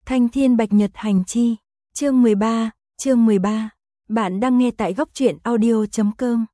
Thanh Thiên Bạch Nhật Hành Chi, chương 13. Bạn đang nghe tại góc truyện audio.com.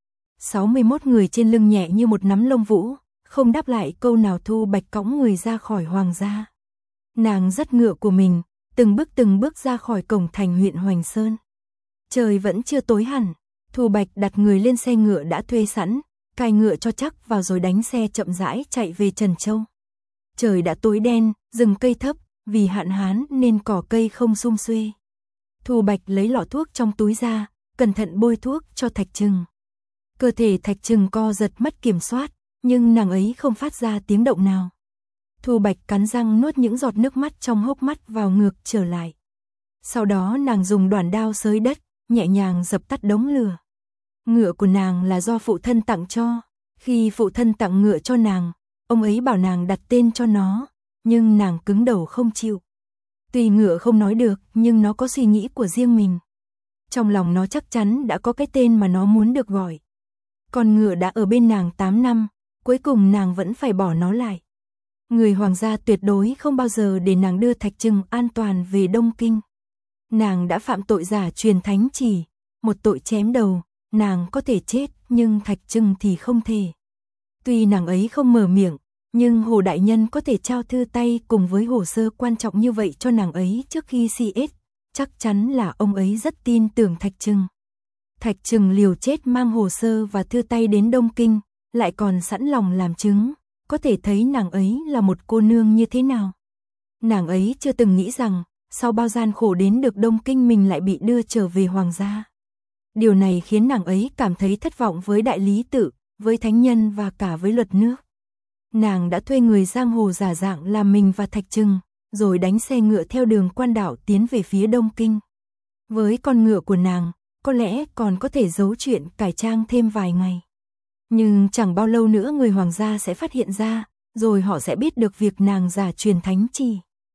61 người trên lưng nhẹ như một nắm lông vũ, không đáp lại câu nào. Thu Bạch cõng người ra khỏi hoàng gia. Nàng dắt ngựa của mình, từng bước ra khỏi cổng thành huyện Hoành Sơn. Trời vẫn chưa tối hẳn, Thu Bạch đặt người lên xe ngựa đã thuê sẵn, cài ngựa cho chắc vào rồi đánh xe chậm rãi chạy về Trần Châu. Trời đã tối đen, rừng cây thấp, vì hạn hán nên cỏ cây không sum xuê. Thu Bạch lấy lọ thuốc trong túi ra, cẩn thận bôi thuốc cho Thạch Trừng. Cơ thể Thạch Trừng co giật mất kiểm soát, nhưng nàng ấy không phát ra tiếng động nào. Thu Bạch cắn răng nuốt những giọt nước mắt trong hốc mắt vào ngược trở lại. Sau đó nàng dùng đoản đao xới đất, nhẹ nhàng dập tắt đống lửa. Ngựa của nàng là do phụ thân tặng cho. Khi phụ thân tặng ngựa cho nàng, ông ấy bảo nàng đặt tên cho nó, nhưng nàng cứng đầu không chịu. Tuy ngựa không nói được, nhưng nó có suy nghĩ của riêng mình. Trong lòng nó chắc chắn đã có cái tên mà nó muốn được gọi. Con ngựa đã ở bên nàng 8 năm, cuối cùng nàng vẫn phải bỏ nó lại. Người hoàng gia tuyệt đối không bao giờ để nàng đưa Thạch Trừng an toàn về Đông Kinh. Nàng đã phạm tội giả truyền thánh chỉ, một tội chém đầu, nàng có thể chết, nhưng Thạch Trừng thì không thể. Tuy nàng ấy không mở miệng, nhưng Hồ Đại Nhân có thể trao thư tay cùng với hồ sơ quan trọng như vậy cho nàng ấy trước khi CS, chắc chắn là ông ấy rất tin tưởng Thạch Trừng. Thạch Trừng liều chết mang hồ sơ và thư tay đến Đông Kinh, lại còn sẵn lòng làm chứng, có thể thấy nàng ấy là một cô nương như thế nào. Nàng ấy chưa từng nghĩ rằng, sau bao gian khổ đến được Đông Kinh mình lại bị đưa trở về hoàng gia. Điều này khiến nàng ấy cảm thấy thất vọng với đại lý tự, với thánh nhân và cả với luật nước. Nàng đã thuê người giang hồ giả dạng làm mình và Thạch Trừng, rồi đánh xe ngựa theo đường quan đạo tiến về phía Đông Kinh. Với con ngựa của nàng, có lẽ còn có thể giấu chuyện cải trang thêm vài ngày. Nhưng chẳng bao lâu nữa người hoàng gia sẽ phát hiện ra, rồi họ sẽ biết được việc nàng giả truyền thánh chỉ.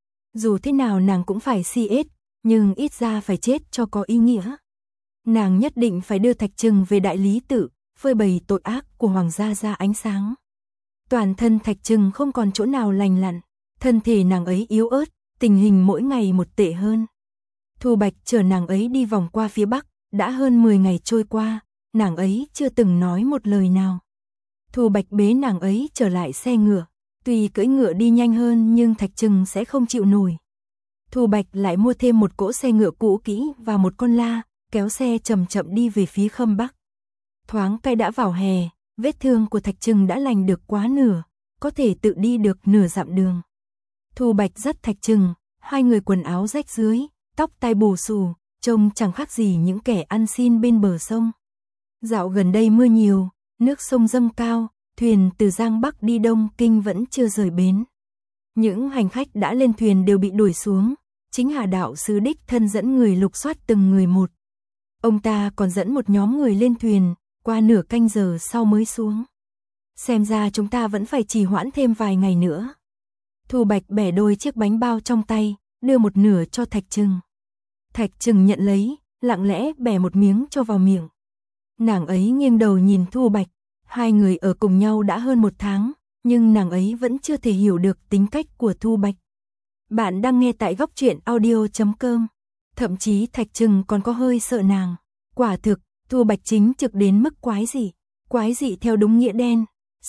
Dù thế nào nàng cũng phải CS, nhưng ít ra phải chết cho có ý nghĩa. Nàng nhất định phải đưa Thạch Trừng về đại lý tự, phơi bày tội ác của hoàng gia ra ánh sáng. Toàn thân Thạch Trừng không còn chỗ nào lành lặn, thân thể nàng ấy yếu ớt, tình hình mỗi ngày một tệ hơn. Thu Bạch chở nàng ấy đi vòng qua phía Bắc, đã hơn 10 ngày trôi qua, nàng ấy chưa từng nói một lời nào. Thu Bạch bế nàng ấy trở lại xe ngựa, tuy cưỡi ngựa đi nhanh hơn nhưng Thạch Trừng sẽ không chịu nổi. Thu Bạch lại mua thêm một cỗ xe ngựa cũ kỹ và một con la, kéo xe chậm chậm đi về phía Khâm Bắc. Thoáng cái đã vào hè, vết thương của Thạch Trừng đã lành được quá nửa, có thể tự đi được nửa dặm đường. Thu Bạch dắt Thạch Trừng, hai người quần áo rách rưới, tóc tai bù xù, trông chẳng khác gì những kẻ ăn xin bên bờ sông. Dạo gần đây mưa nhiều, nước sông dâng cao, thuyền từ Giang Bắc đi Đông Kinh vẫn chưa rời bến. Những hành khách đã lên thuyền đều bị đuổi xuống, chính Hà đạo sứ đích thân dẫn người lục soát từng người một. Ông ta còn dẫn một nhóm người lên thuyền, qua nửa canh giờ sau mới xuống. Xem ra chúng ta vẫn phải trì hoãn thêm vài ngày nữa. Thu Bạch bẻ đôi chiếc bánh bao trong tay, đưa một nửa cho Thạch Trừng. Thạch Trừng nhận lấy, lặng lẽ bẻ một miếng cho vào miệng. Nàng ấy nghiêng đầu nhìn Thu Bạch, hai người ở cùng nhau đã hơn 1 tháng, nhưng nàng ấy vẫn chưa thể hiểu được tính cách của Thu Bạch. Bạn đang nghe tại góc truyện audio.com. Thậm chí Thạch Trừng còn có hơi sợ nàng. Quả thực, Thu Bạch chính trực đến mức quái dị theo đúng nghĩa đen.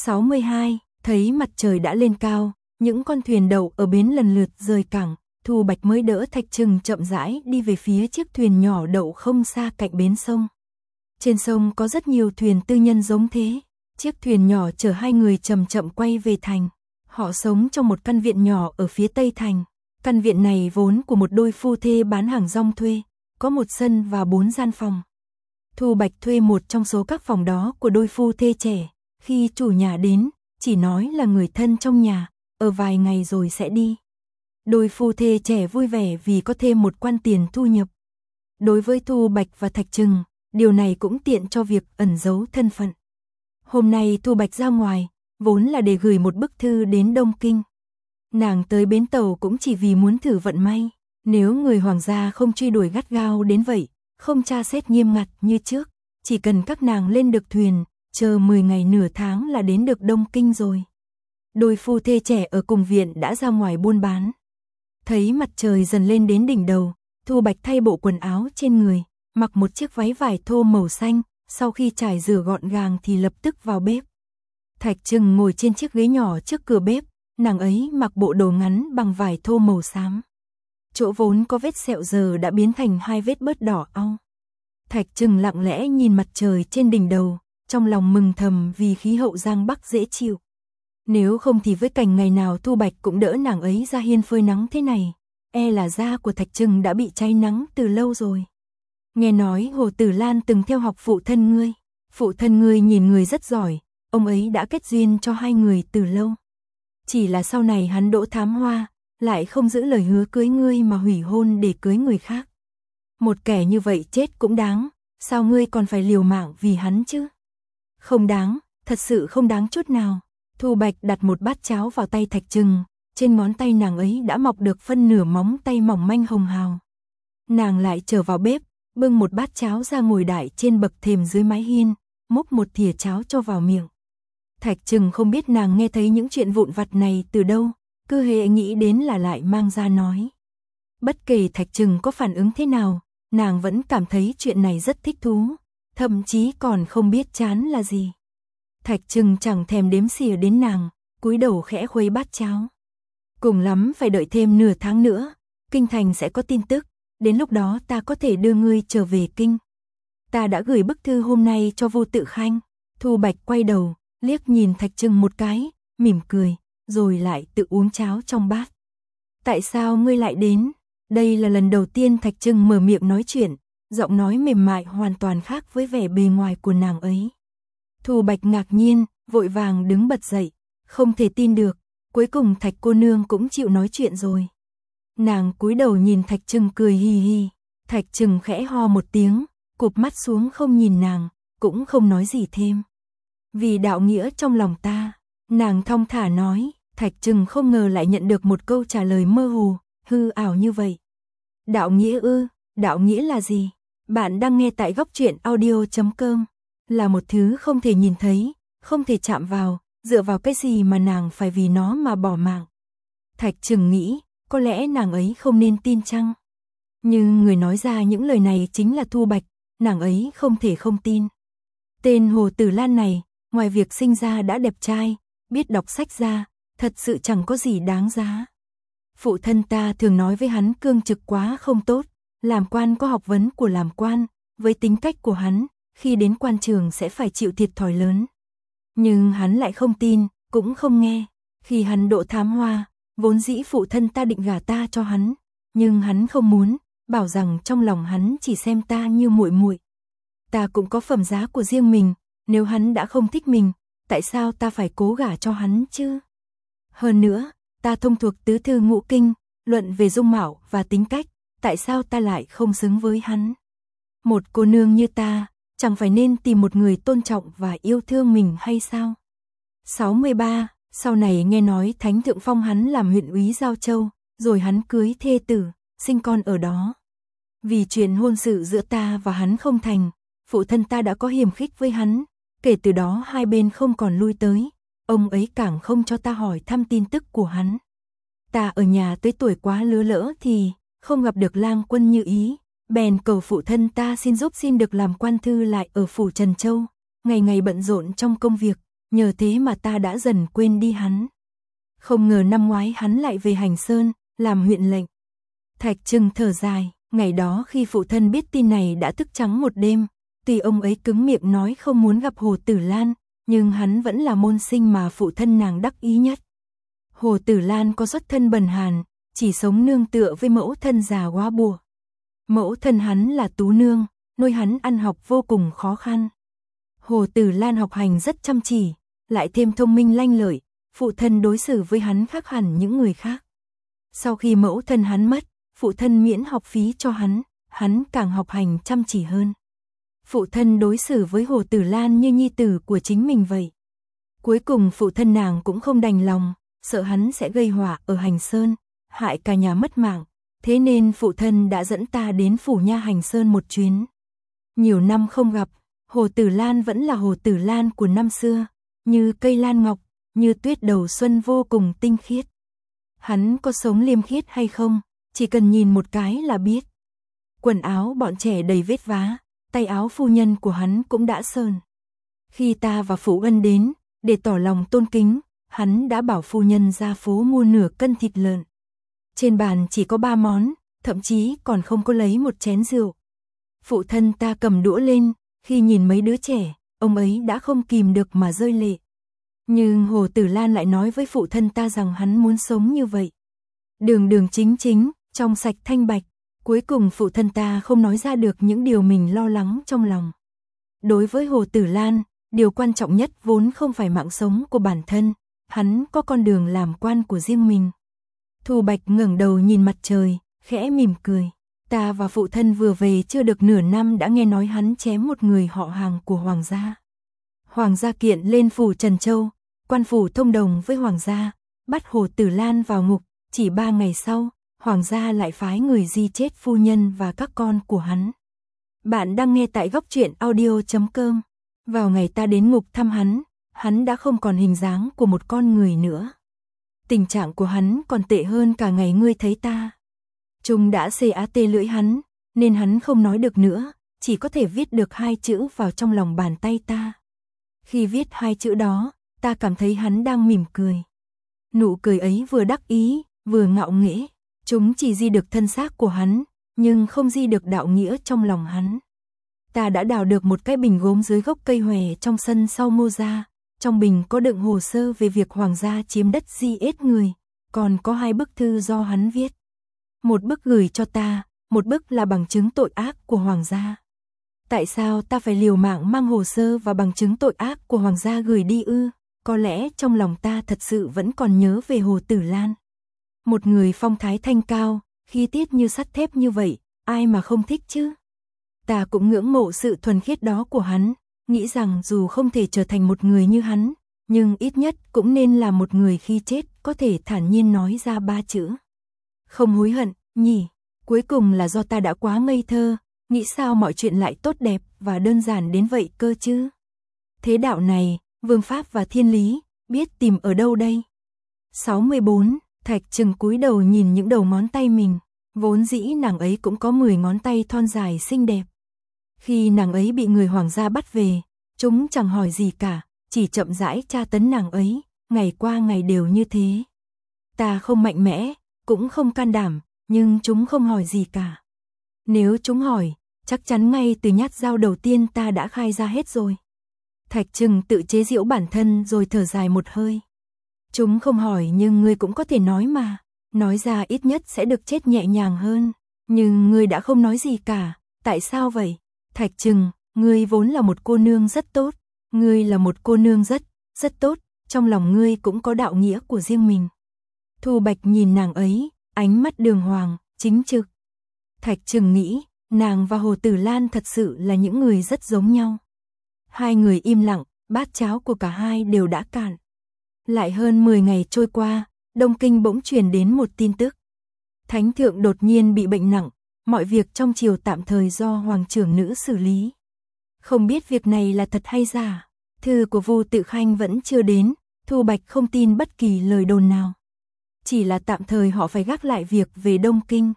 62, thấy mặt trời đã lên cao, những con thuyền đậu ở bến lần lượt rời cảng, Thu Bạch mới đỡ Thạch Trừng chậm rãi đi về phía chiếc thuyền nhỏ đậu không xa cạnh bến sông. Trên sông có rất nhiều thuyền tư nhân giống thế, chiếc thuyền nhỏ chở hai người chậm chậm quay về thành. Họ sống trong một căn viện nhỏ ở phía tây thành. Căn viện này vốn của một đôi phu thê bán hàng rong thuê, có một sân và 4 gian phòng. Thu Bạch thuê một trong số các phòng đó của đôi phu thê trẻ, khi chủ nhà đến, chỉ nói là người thân trong nhà, ở vài ngày rồi sẽ đi. Đôi phu thê trẻ vui vẻ vì có thêm một quan tiền thu nhập. Đối với Thu Bạch và Thạch Trừng, điều này cũng tiện cho việc ẩn giấu thân phận. Hôm nay Thu Bạch ra ngoài, vốn là để gửi một bức thư đến Đông Kinh. Nàng tới bến tàu cũng chỉ vì muốn thử vận may, nếu người hoàng gia không truy đuổi gắt gao đến vậy, không tra xét nghiêm ngặt như trước, chỉ cần các nàng lên được thuyền, chờ 10 ngày nửa tháng là đến được Đông Kinh rồi. Đôi phu thê trẻ ở cùng viện đã ra ngoài buôn bán. Thấy mặt trời dần lên đến đỉnh đầu, Thu Bạch thay bộ quần áo trên người, mặc một chiếc váy vải thô màu xanh, sau khi trải rửa gọn gàng thì lập tức vào bếp. Thạch Trừng ngồi trên chiếc ghế nhỏ trước cửa bếp, nàng ấy mặc bộ đồ ngắn bằng vải thô màu xám. Chỗ vốn có vết sẹo giờ đã biến thành 2 vết bớt đỏ au. Thạch Trừng lặng lẽ nhìn mặt trời trên đỉnh đầu, trong lòng mừng thầm vì khí hậu Giang Bắc dễ chịu. Nếu không thì với cảnh ngày nào Thu Bạch cũng đỡ nàng ấy ra hiên phơi nắng thế này, e là da của Thạch Trừng đã bị cháy nắng từ lâu rồi. Nghe nói Hồ Tử Lan từng theo học phụ thân ngươi. Phụ thân ngươi nhìn người rất giỏi, ông ấy đã kết duyên cho hai người từ lâu. Chỉ là sau này hắn đỗ thám hoa, lại không giữ lời hứa cưới ngươi mà hủy hôn để cưới người khác. Một kẻ như vậy chết cũng đáng, sao ngươi còn phải liều mạng vì hắn chứ? Không đáng, thật sự không đáng chút nào. Thu Bạch đặt một bát cháo vào tay Thạch Trừng, trên ngón tay nàng ấy đã mọc được phân nửa móng tay mỏng manh hồng hào. Nàng lại trở vào bếp, bưng một bát cháo ra ngồi đại trên bậc thềm dưới mái hiên, múc một thìa cháo cho vào miệng. Thạch Trừng không biết nàng nghe thấy những chuyện vụn vặt này từ đâu, cứ hễ nghĩ đến là lại mang ra nói. Bất kể Thạch Trừng có phản ứng thế nào, nàng vẫn cảm thấy chuyện này rất thích thú, thậm chí còn không biết chán là gì. Thạch Trừng chẳng thèm đếm xỉa đến nàng, cúi đầu khẽ khuấy bát cháo. Cùng lắm phải đợi thêm nửa tháng nữa, kinh thành sẽ có tin tức, đến lúc đó ta có thể đưa ngươi trở về kinh. Ta đã gửi bức thư hôm nay cho Vô Tự Khanh. Thu Bạch quay đầu, liếc nhìn Thạch Trừng một cái, mỉm cười, rồi lại tự uống cháo trong bát. Tại sao ngươi lại đến? Đây là lần đầu tiên Thạch Trừng mở miệng nói chuyện, giọng nói mềm mại hoàn toàn khác với vẻ bề ngoài của nàng ấy. Thu Bạch ngạc nhiên, vội vàng đứng bật dậy, không thể tin được, cuối cùng Thạch cô nương cũng chịu nói chuyện rồi. Nàng cúi đầu nhìn Thạch Trừng cười hi hi, Thạch Trừng khẽ ho một tiếng, cụp mắt xuống không nhìn nàng, cũng không nói gì thêm. Vì đạo nghĩa trong lòng ta, nàng thong thả nói. Thạch Trừng không ngờ lại nhận được một câu trả lời mơ hồ, hư ảo như vậy. Đạo nghĩa ư? Đạo nghĩa là gì? Bạn đang nghe tại góc truyện audio.com. Là một thứ không thể nhìn thấy, không thể chạm vào, dựa vào cái gì mà nàng phải vì nó mà bỏ mạng. Thạch Trừng nghĩ, có lẽ nàng ấy không nên tin chăng? Nhưng người nói ra những lời này chính là Thu Bạch, nàng ấy không thể không tin. Tên Hồ Tử Lan này, ngoài việc sinh ra đã đẹp trai, biết đọc sách ra, thật sự chẳng có gì đáng giá. Phụ thân ta thường nói với hắn cương trực quá không tốt, làm quan có học vấn của làm quan, với tính cách của hắn, khi đến quan trường sẽ phải chịu thiệt thòi lớn. Nhưng hắn lại không tin, cũng không nghe. Khi hắn đỗ thám hoa, vốn dĩ phụ thân ta định gả ta cho hắn, nhưng hắn không muốn, bảo rằng trong lòng hắn chỉ xem ta như muội muội. Ta cũng có phẩm giá của riêng mình, nếu hắn đã không thích mình, tại sao ta phải cố gả cho hắn chứ? Hơn nữa, ta thông thuộc tứ thư ngũ kinh, luận về dung mạo và tính cách, tại sao ta lại không xứng với hắn? Một cô nương như ta, chẳng phải nên tìm một người tôn trọng và yêu thương mình hay sao? 63, sau này nghe nói Thánh Thượng phong hắn làm huyện úy Giao Châu, rồi hắn cưới thê tử, sinh con ở đó. Vì chuyện hôn sự giữa ta và hắn không thành, phụ thân ta đã có hiềm khích với hắn, kể từ đó hai bên không còn lui tới, ông ấy càng không cho ta hỏi thăm tin tức của hắn. Ta ở nhà tới tuổi quá lứa lỡ thì không gặp được Lang Quân như ý, bèn cầu phụ thân ta xin được làm quan thư lại ở phủ Trần Châu, ngày ngày bận rộn trong công việc, nhờ thế mà ta đã dần quên đi hắn. Không ngờ năm ngoái hắn lại về Hành Sơn, làm huyện lệnh. Thạch Trừng thở dài, ngày đó khi phụ thân biết tin này đã thức trắng một đêm, tuy ông ấy cứng miệng nói không muốn gặp Hồ Tử Lan, nhưng hắn vẫn là môn sinh mà phụ thân nàng đắc ý nhất. Hồ Tử Lan có xuất thân bần hàn, chỉ sống nương tựa với mẫu thân già quá bùa. Mẫu thân hắn là Tú Nương, nuôi hắn ăn học vô cùng khó khăn. Hồ Tử Lan học hành rất chăm chỉ, lại thêm thông minh lanh lợi, phụ thân đối xử với hắn khác hẳn những người khác. Sau khi mẫu thân hắn mất, phụ thân miễn học phí cho hắn càng học hành chăm chỉ hơn. Phụ thân đối xử với Hồ Tử Lan như nhi tử của chính mình vậy. Cuối cùng phụ thân nàng cũng không đành lòng, sợ hắn sẽ gây họa ở Hành Sơn, hại cả nhà mất mạng, thế nên phụ thân đã dẫn ta đến phủ nha Hành Sơn một chuyến. Nhiều năm không gặp, Hồ Tử Lan vẫn là Hồ Tử Lan của năm xưa, như cây lan ngọc, như tuyết đầu xuân vô cùng tinh khiết. Hắn có sống liêm khiết hay không, chỉ cần nhìn một cái là biết. Quần áo bọn trẻ đầy vết vá, tay áo phu nhân của hắn cũng đã sờn. Khi ta và Phụ Ân đến, để tỏ lòng tôn kính, hắn đã bảo phu nhân ra phố mua nửa cân thịt lợn. Trên bàn chỉ có 3 món, thậm chí còn không có lấy một chén rượu. Phụ thân ta cầm đũa lên, khi nhìn mấy đứa trẻ, ông ấy đã không kìm được mà rơi lệ. Nhưng Hồ Tử Lan lại nói với phụ thân ta rằng hắn muốn sống như vậy. Đường đường chính chính, trong sạch thanh bạch. Cuối cùng phụ thân ta không nói ra được những điều mình lo lắng trong lòng. Đối với Hồ Tử Lan, điều quan trọng nhất vốn không phải mạng sống của bản thân, hắn có con đường làm quan của riêng mình. Thu Bạch ngẩng đầu nhìn mặt trời, khẽ mỉm cười. Ta và phụ thân vừa về chưa được nửa năm đã nghe nói hắn chém một người họ hàng của Hoàng gia. Hoàng gia kiện lên phủ Trần Châu, quan phủ thông đồng với Hoàng gia, bắt Hồ Tử Lan vào ngục, chỉ 3 ngày sau, Hoàng gia lại phái người di chết phu nhân và các con của hắn. Bạn đang nghe tại góc truyện audio.com. Vào ngày ta đến ngục thăm hắn đã không còn hình dáng của một con người nữa. Tình trạng của hắn còn tệ hơn cả ngày ngươi thấy ta. Chúng đã CAT lưỡi hắn, nên hắn không nói được nữa, chỉ có thể viết được 2 chữ vào trong lòng bàn tay ta. Khi viết 2 chữ đó, ta cảm thấy hắn đang mỉm cười. Nụ cười ấy vừa đắc ý, vừa ngạo nghễ. Chúng chỉ di được thân xác của hắn, nhưng không di được đạo nghĩa trong lòng hắn. Ta đã đào được một cái bình gốm dưới gốc cây hòe trong sân sau Ngô gia. Trong bình có đựng hồ sơ về việc Hoàng gia chiếm đất giết người, còn có 2 bức thư do hắn viết. Một bức gửi cho ta, một bức là bằng chứng tội ác của Hoàng gia. Tại sao ta phải liều mạng mang hồ sơ và bằng chứng tội ác của Hoàng gia gửi đi ư? Có lẽ trong lòng ta thật sự vẫn còn nhớ về Hồ Tử Lan. Một người phong thái thanh cao, khí tiết như sắt thép như vậy, ai mà không thích chứ? Ta cũng ngưỡng mộ sự thuần khiết đó của hắn, nghĩ rằng dù không thể trở thành một người như hắn, nhưng ít nhất cũng nên là một người khi chết có thể thản nhiên nói ra 3 chữ. Không hối hận, nhỉ? Cuối cùng là do ta đã quá ngây thơ, nghĩ sao mọi chuyện lại tốt đẹp và đơn giản đến vậy cơ chứ? Thế đạo này, vương pháp và thiên lý, biết tìm ở đâu đây? 64, Thạch Trừng cúi đầu nhìn những đầu ngón tay mình, vốn dĩ nàng ấy cũng có 10 ngón tay thon dài xinh đẹp. Khi nàng ấy bị người Hoàng gia bắt về, chúng chẳng hỏi gì cả, chỉ chậm rãi tra tấn nàng ấy, ngày qua ngày đều như thế. Ta không mạnh mẽ, cũng không can đảm, nhưng chúng không hỏi gì cả. Nếu chúng hỏi, chắc chắn ngay từ nhát dao đầu tiên ta đã khai ra hết rồi. Thạch Trừng tự chế giễu bản thân rồi thở dài một hơi. Chúng không hỏi nhưng ngươi cũng có thể nói mà, nói ra ít nhất sẽ được chết nhẹ nhàng hơn. Nhưng ngươi đã không nói gì cả, tại sao vậy? Thạch Trừng, ngươi vốn là một cô nương rất tốt, ngươi là một cô nương rất tốt, trong lòng ngươi cũng có đạo nghĩa của riêng mình. Thu Bạch nhìn nàng ấy, ánh mắt đường hoàng, chính trực. Thạch Trừng nghĩ, nàng và Hồ Tử Lan thật sự là những người rất giống nhau. 2 người im lặng, bát cháo của cả hai đều đã cạn. Lại hơn 10 ngày trôi qua, Đông Kinh bỗng truyền đến một tin tức. Thánh thượng đột nhiên bị bệnh nặng, mọi việc trong triều tạm thời do hoàng trưởng nữ xử lý. Không biết việc này là thật hay giả, thư của Vu Tự Khanh vẫn chưa đến, Thu Bạch không tin bất kỳ lời đồn nào. Chỉ là tạm thời họ phải gác lại việc về Đông Kinh.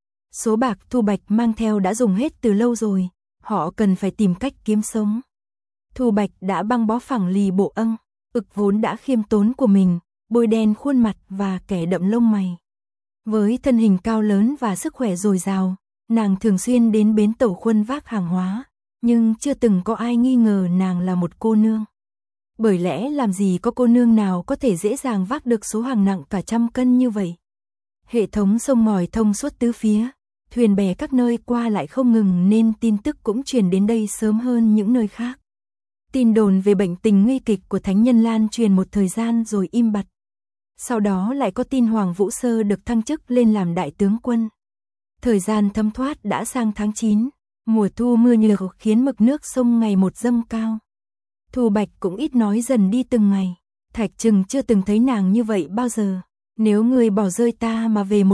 Số bạc Thu Bạch mang theo đã dùng hết từ lâu rồi, họ cần phải tìm cách kiếm sống. Thu Bạch đã băng bó phẳng lì bộ âng, ực vốn đã khiêm tốn của mình, bôi đen khuôn mặt và kẻ đậm lông mày. Với thân hình cao lớn và sức khỏe dồi dào, nàng thường xuyên đến bến tàu Khuân vác hàng hóa, nhưng chưa từng có ai nghi ngờ nàng là một cô nương. Bởi lẽ làm gì có cô nương nào có thể dễ dàng vác được số hàng nặng cả 100 cân như vậy. Hệ thống sông ngòi thông suốt tứ phía, thuyền bè các nơi qua lại không ngừng nên tin tức cũng truyền đến đây sớm hơn những nơi khác. Tin đồn về bệnh tình nguy kịch của Thánh Nhân Lan truyền một thời gian rồi im bặt. Sau đó lại có tin Hoàng Vũ Sơ được thăng chức lên làm đại tướng quân. Thời gian thấm thoát đã sang tháng 9, mùa thu mưa nhược khiến mực nước sông ngày một dâng cao. Thu Bạch cũng ít nói dần đi từng ngày. Thạch Trừng chưa từng thấy nàng như vậy bao giờ. Nếu người bỏ rơi ta mà về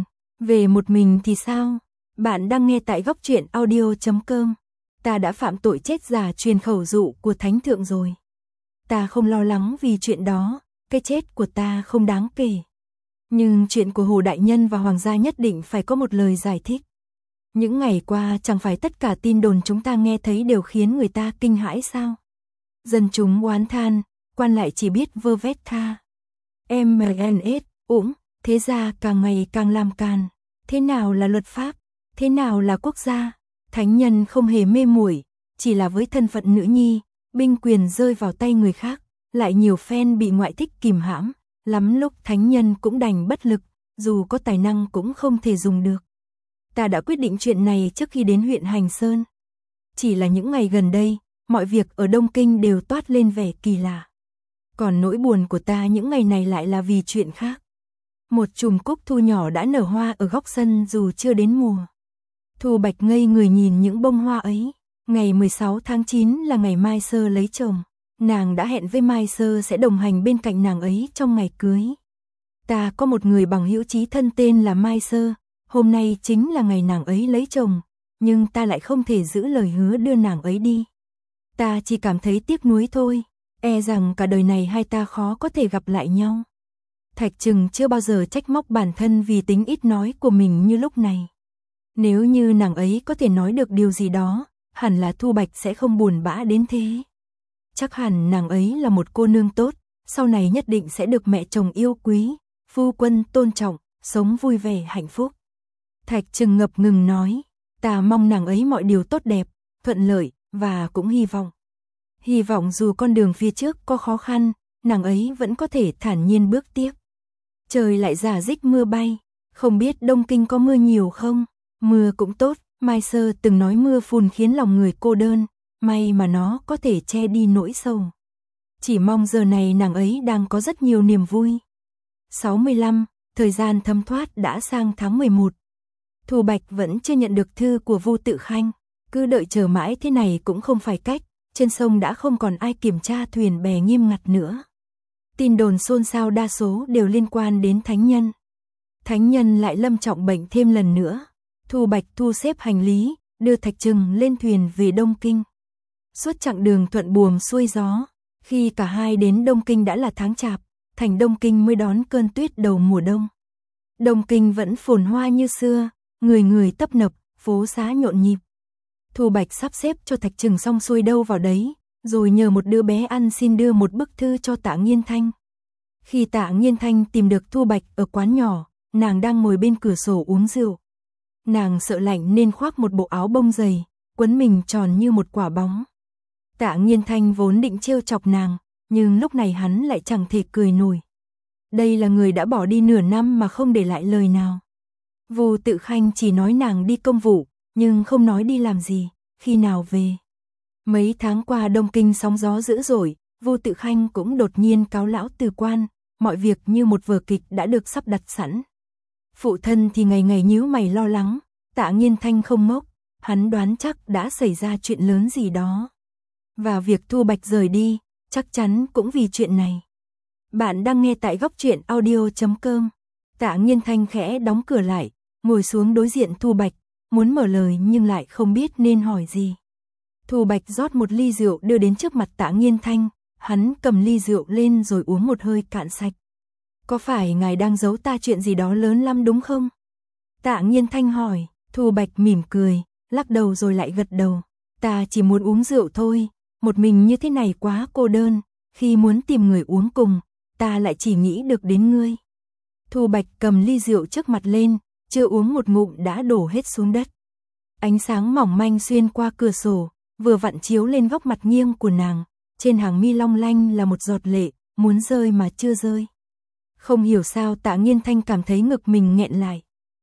một mình thì sao? Bạn đang nghe tại góc truyện audio.com. Ta đã phạm tội chết giả truyền khẩu dụ của Thánh Thượng rồi. Ta không lo lắng vì chuyện đó, cái chết của ta không đáng kể. Nhưng chuyện của Hồ Đại Nhân và Hoàng gia nhất định phải có một lời giải thích. Những ngày qua chẳng phải tất cả tin đồn chúng ta nghe thấy đều khiến người ta kinh hãi sao? Dân chúng oán than, quan lại chỉ biết vơ vét tha. MNS, thế ra càng ngày càng làm càn. Thế nào là luật pháp? Thế nào là quốc gia? Thánh nhân không hề mê muội, chỉ là với thân phận nữ nhi, binh quyền rơi vào tay người khác, lại nhiều phen bị ngoại thích kìm hãm, lắm lúc thánh nhân cũng đành bất lực, dù có tài năng cũng không thể dùng được. Ta đã quyết định chuyện này trước khi đến huyện Hành Sơn. Chỉ là những ngày gần đây, mọi việc ở Đông Kinh đều toát lên vẻ kỳ lạ. Còn nỗi buồn của ta những ngày này lại là vì chuyện khác. Một chùm cúc thu nhỏ đã nở hoa ở góc sân dù chưa đến mùa. Thu Bạch ngây người nhìn những bông hoa ấy. Ngày 16 tháng 9 là ngày Mai Sơ lấy chồng. Nàng đã hẹn với Mai Sơ sẽ đồng hành bên cạnh nàng ấy trong ngày cưới. Ta có một người bằng hữu chí thân tên là Mai Sơ. Hôm nay chính là ngày nàng ấy lấy chồng, nhưng ta lại không thể giữ lời hứa đưa nàng ấy đi. Ta chỉ cảm thấy tiếc nuối thôi, e rằng cả đời này hai ta khó có thể gặp lại nhau. Thạch Trừng chưa bao giờ trách móc bản thân vì tính ít nói của mình như lúc này. Nếu như nàng ấy có thể nói được điều gì đó, hẳn là Thu Bạch sẽ không buồn bã đến thế. Chắc hẳn nàng ấy là một cô nương tốt, sau này nhất định sẽ được mẹ chồng yêu quý, phu quân tôn trọng, sống vui vẻ hạnh phúc. Thạch Trừng ngập ngừng nói, ta mong nàng ấy mọi điều tốt đẹp, thuận lợi, và cũng hy vọng dù con đường phía trước có khó khăn, nàng ấy vẫn có thể thản nhiên bước tiếp. Trời lại rả rích mưa bay, không biết Đông Kinh có mưa nhiều không? Mưa cũng tốt, Mai Sơ từng nói mưa phùn khiến lòng người cô đơn, may mà nó có thể che đi nỗi sầu. Chỉ mong giờ này nàng ấy đang có rất nhiều niềm vui. 65, thời gian thấm thoát đã sang tháng 11. Thu Bạch vẫn chưa nhận được thư của Vu Tự Khanh, cứ đợi chờ mãi thế này cũng không phải cách, trên sông đã không còn ai kiểm tra thuyền bè nghiêm ngặt nữa. Tin đồn xôn xao đa số đều liên quan đến thánh nhân. Thánh nhân lại lâm trọng bệnh thêm lần nữa. Thu Bạch thu xếp hành lý, đưa Thạch Trừng lên thuyền về Đông Kinh. Suốt chặng đường thuận buồm xuôi gió, khi cả hai đến Đông Kinh đã là tháng Chạp, thành Đông Kinh mới đón cơn tuyết đầu mùa đông. Đông Kinh vẫn phồn hoa như xưa, người người tấp nập, phố xá nhộn nhịp. Thu Bạch sắp xếp cho Thạch Trừng xong xuôi đâu vào đấy, rồi nhờ một đứa bé ăn xin đưa một bức thư cho Tạ Nghiên Thanh. Khi Tạ Nghiên Thanh tìm được Thu Bạch ở quán nhỏ, nàng đang ngồi bên cửa sổ uống rượu. Nàng sợ lạnh nên khoác một bộ áo bông dày, quấn mình tròn như một quả bóng. Tạ Nghiên Thanh vốn định trêu chọc nàng, nhưng lúc này hắn lại chẳng thể cười nổi. Đây là người đã bỏ đi nửa năm mà không để lại lời nào. Vu Tự Khanh chỉ nói nàng đi công vụ, nhưng không nói đi làm gì, khi nào về. Mấy tháng qua Đông Kinh sóng gió dữ dội, Vu Tự Khanh cũng đột nhiên cáo lão từ quan, mọi việc như một vở kịch đã được sắp đặt sẵn. Phụ thân thì ngày ngày nhíu mày lo lắng, Tạ Nghiên Thanh không ngốc, hắn đoán chắc đã xảy ra chuyện lớn gì đó. Và việc Thu Bạch rời đi, chắc chắn cũng vì chuyện này. Bạn đang nghe tại góc truyện audio.com. Tạ Nghiên Thanh khẽ đóng cửa lại, ngồi xuống đối diện Thu Bạch, muốn mở lời nhưng lại không biết nên hỏi gì. Thu Bạch rót một ly rượu đưa đến trước mặt Tạ Nghiên Thanh, hắn cầm ly rượu lên rồi uống một hơi cạn sạch. Có phải ngài đang giấu ta chuyện gì đó lớn lắm đúng không? Tạ Nghiên Thanh hỏi. Thu Bạch mỉm cười, lắc đầu rồi lại gật đầu. Ta chỉ muốn uống rượu thôi, một mình như thế này quá cô đơn, khi muốn tìm người uống cùng, ta lại chỉ nghĩ được đến ngươi. Thu Bạch cầm ly rượu trước mặt lên, chưa uống một ngụm đã đổ hết xuống đất. Ánh sáng mỏng manh xuyên qua cửa sổ, vừa vặn chiếu lên góc mặt nghiêng của nàng, trên hàng mi long lanh là một giọt lệ, muốn rơi mà chưa rơi. Không hiểu sao Tạ Nghiên Thanh cảm thấy ngực mình nghẹn lại.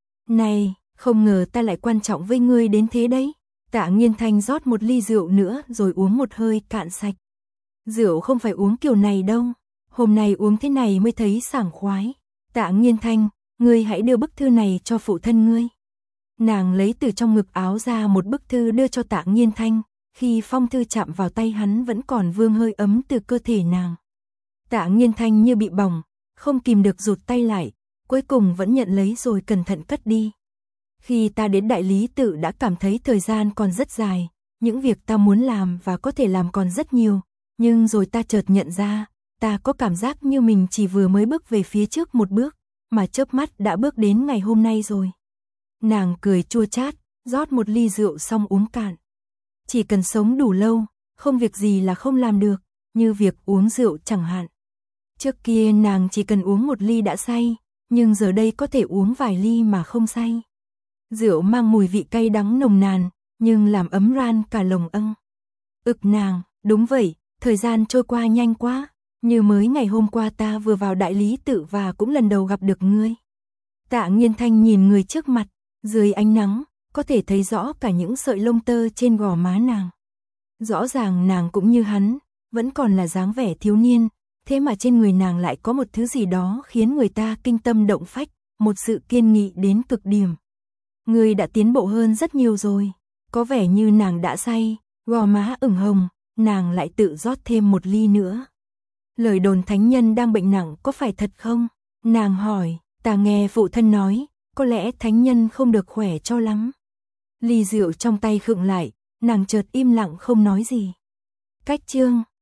Này, không ngờ ta lại quan trọng với ngươi đến thế đấy. Tạ Nghiên Thanh rót một ly rượu nữa rồi uống một hơi cạn sạch. Rượu không phải uống kiểu này đâu, hôm nay uống thế này mới thấy sảng khoái. Tạ Nghiên Thanh, ngươi hãy đưa bức thư này cho phụ thân ngươi. Nàng lấy từ trong ngực áo ra một bức thư đưa cho Tạ Nghiên Thanh, khi phong thư chạm vào tay hắn vẫn còn vương hơi ấm từ cơ thể nàng. Tạ Nghiên Thanh như bị bỏng, không kìm được rụt tay lại, cuối cùng vẫn nhận lấy rồi cẩn thận cất đi. Khi ta đến Đại Lý Tự đã cảm thấy thời gian còn rất dài, những việc ta muốn làm và có thể làm còn rất nhiều, nhưng rồi ta chợt nhận ra, ta có cảm giác như mình chỉ vừa mới bước về phía trước một bước, mà chớp mắt đã bước đến ngày hôm nay rồi. Nàng cười chua chát, rót một ly rượu xong uống cạn. Chỉ cần sống đủ lâu, không việc gì là không làm được, như việc uống rượu chẳng hạn. Trước kia nàng chỉ cần uống một ly đã say, nhưng giờ đây có thể uống vài ly mà không say. Rượu mang mùi vị cay đắng nồng nàn, nhưng làm ấm ran cả lồng âng. Nàng, đúng vậy, thời gian trôi qua nhanh quá, như mới ngày hôm qua ta vừa vào đại lý tự và cũng lần đầu gặp được ngươi. Tạ Nghiên Thanh nhìn người trước mặt, dưới ánh nắng, có thể thấy rõ cả những sợi lông tơ trên gò má nàng. Rõ ràng nàng cũng như hắn, vẫn còn là dáng vẻ thiếu niên, thế mà trên người nàng lại có một thứ gì đó khiến người ta kinh tâm động phách, một sự kiên nghị đến cực điểm. Ngươi đã tiến bộ hơn rất nhiều rồi, có vẻ như nàng đã say, gò má ửng hồng, nàng lại tự rót thêm một ly nữa. Lời đồn thánh nhân đang bệnh nặng có phải thật không? Nàng hỏi, ta nghe phụ thân nói, có lẽ thánh nhân không được khỏe cho lắm. Ly rượu trong tay khựng lại, nàng chợt im lặng không nói gì. Cách chương